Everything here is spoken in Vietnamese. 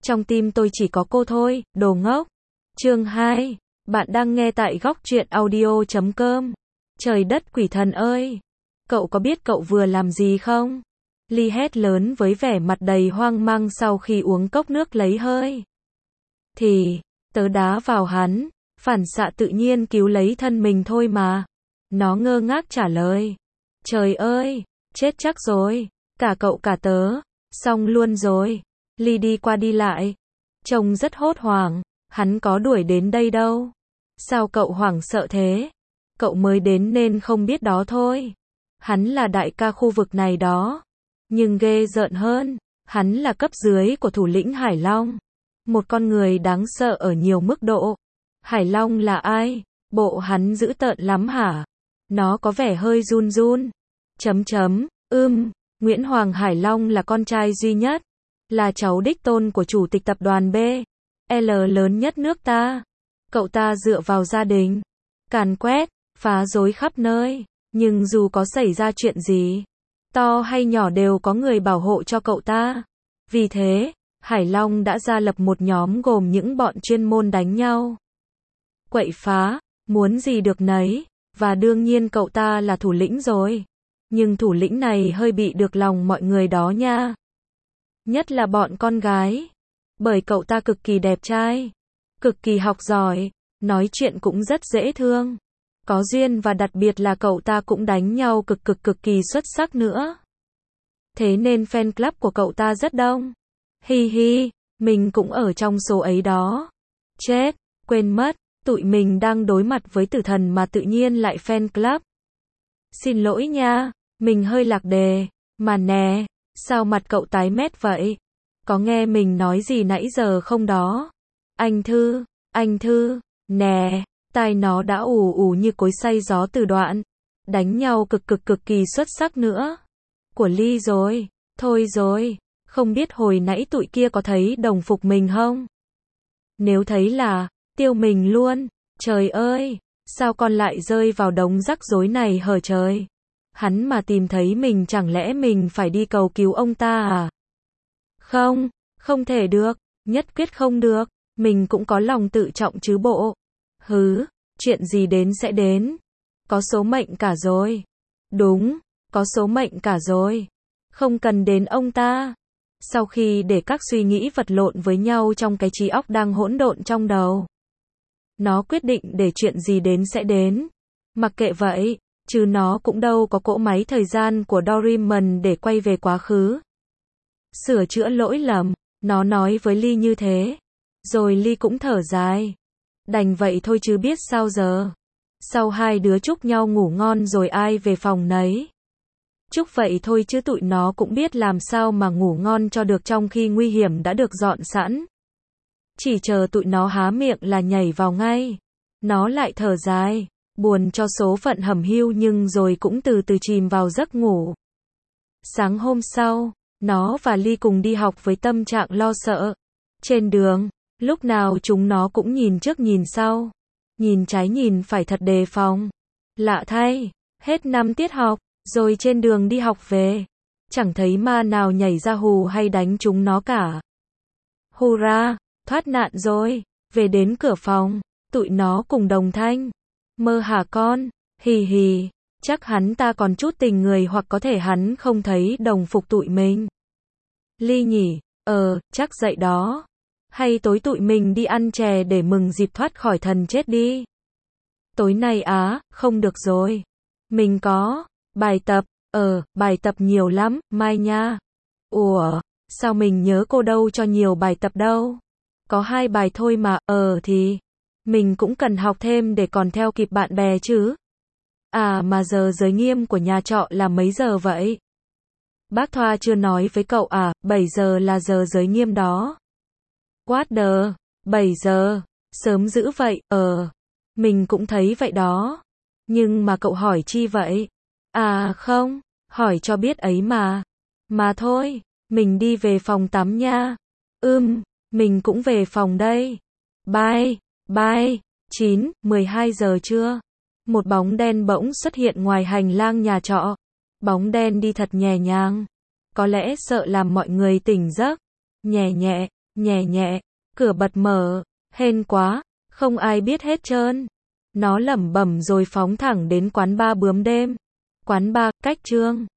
Trong tim tôi chỉ có cô thôi, đồ ngốc. Chương 2. Bạn đang nghe tại góc truyện audio.com. Trời đất quỷ thần ơi! Cậu có biết cậu vừa làm gì không? Ly hét lớn với vẻ mặt đầy hoang mang sau khi uống cốc nước lấy hơi. Thì, tớ đá vào hắn, phản xạ tự nhiên cứu lấy thân mình thôi mà. Nó ngơ ngác trả lời. Trời ơi, chết chắc rồi, cả cậu cả tớ, xong luôn rồi. Ly đi qua đi lại, trông rất hốt hoảng, hắn có đuổi đến đây đâu. Sao cậu hoảng sợ thế? Cậu mới đến nên không biết đó thôi. Hắn là đại ca khu vực này đó. Nhưng ghê rợn hơn, hắn là cấp dưới của thủ lĩnh Hải Long. Một con người đáng sợ ở nhiều mức độ. Hải Long là ai? Bộ hắn dữ tợn lắm hả? Nó có vẻ hơi run run. Nguyễn Hoàng Hải Long là con trai duy nhất, là cháu đích tôn của chủ tịch tập đoàn B, L lớn nhất nước ta. Cậu ta dựa vào gia đình, càn quét, phá rối khắp nơi, nhưng dù có xảy ra chuyện gì, to hay nhỏ đều có người bảo hộ cho cậu ta. Vì thế, Hải Long đã ra lập một nhóm gồm những bọn chuyên môn đánh nhau, quậy phá, muốn gì được nấy, và đương nhiên cậu ta là thủ lĩnh rồi. Nhưng thủ lĩnh này hơi bị được lòng mọi người đó nha. Nhất là bọn con gái. Bởi cậu ta cực kỳ đẹp trai, cực kỳ học giỏi, nói chuyện cũng rất dễ thương. Có duyên và đặc biệt là cậu ta cũng đánh nhau cực kỳ xuất sắc nữa. Thế nên fan club của cậu ta rất đông. Hi hi, mình cũng ở trong số ấy đó. Chết, quên mất, tụi mình đang đối mặt với tử thần mà tự nhiên lại fan club. Xin lỗi nha, mình hơi lạc đề. Mà nè, sao mặt cậu tái mét vậy? Có nghe mình nói gì nãy giờ không đó? Anh Thư, nè, tai nó đã ù ù như cối xay gió từ đoạn. Đánh nhau cực kỳ xuất sắc nữa. Của Ly rồi, thôi rồi, không biết hồi nãy tụi kia có thấy đồng phục mình không? Nếu thấy là, tiêu mình luôn. Trời ơi, sao con lại rơi vào đống rắc rối này hở trời? Hắn mà tìm thấy mình chẳng lẽ mình phải đi cầu cứu ông ta à? Không thể được, nhất quyết không được, mình cũng có lòng tự trọng chứ bộ. Chuyện gì đến sẽ đến. Có số mệnh cả rồi. Đúng, có số mệnh cả rồi. Không cần đến ông ta. Sau khi để các suy nghĩ vật lộn với nhau trong cái trí óc đang hỗn độn trong đầu, nó quyết định để chuyện gì đến sẽ đến. Mặc kệ vậy, chứ nó cũng đâu có cỗ máy thời gian của Doraemon để quay về quá khứ, sửa chữa lỗi lầm. Nó nói với Ly như thế. Rồi Ly cũng thở dài. Đành vậy thôi chứ biết sao giờ. Sau hai đứa chúc nhau ngủ ngon rồi ai về phòng nấy. Chúc vậy thôi chứ tụi nó cũng biết làm sao mà ngủ ngon cho được trong khi nguy hiểm đã được dọn sẵn. Chỉ chờ tụi nó há miệng là nhảy vào ngay. Nó lại thở dài, buồn cho số phận hẩm hiu nhưng rồi cũng từ từ chìm vào giấc ngủ. Sáng hôm sau, nó và Ly cùng đi học với tâm trạng lo sợ. Trên đường, lúc nào chúng nó cũng nhìn trước nhìn sau, nhìn trái nhìn phải thật đề phòng. Lạ thay, hết năm tiết học, rồi trên đường đi học về, chẳng thấy ma nào nhảy ra hù hay đánh chúng nó cả. Hurra, thoát nạn rồi, về đến cửa phòng, tụi nó cùng đồng thanh. Mơ hả con? Hì hì, chắc hắn ta còn chút tình người hoặc có thể hắn không thấy đồng phục tụi mình. Ly nhỉ, chắc vậy đó. Hay tối tụi mình đi ăn chè để mừng dịp thoát khỏi thần chết đi. Tối nay không được rồi. Mình có bài tập, bài tập nhiều lắm, mai nha. Ủa, sao mình nhớ cô đâu cho nhiều bài tập đâu. Có 2 bài thôi mà, thì mình cũng cần học thêm để còn theo kịp bạn bè chứ. À mà giờ giới nghiêm của nhà trọ là mấy giờ vậy? Bác Thoa chưa nói với cậu à, 7 giờ là giờ giới nghiêm đó. What the, 7 giờ, sớm dữ vậy, mình cũng thấy vậy đó. Nhưng mà cậu hỏi chi vậy? À không, hỏi cho biết ấy mà. Mà thôi, mình đi về phòng tắm nha. Mình cũng về phòng đây. Bye. 12 giờ trưa. Một bóng đen bỗng xuất hiện ngoài hành lang nhà trọ. Bóng đen đi thật nhẹ nhàng. Có lẽ sợ làm mọi người tỉnh giấc. Nhẹ nhẹ, Nhẹ nhẹ, cửa bật mở, hên quá, không ai biết hết trơn. Nó lẩm bẩm rồi phóng thẳng đến quán bar bướm đêm. Quán bar, cách Trương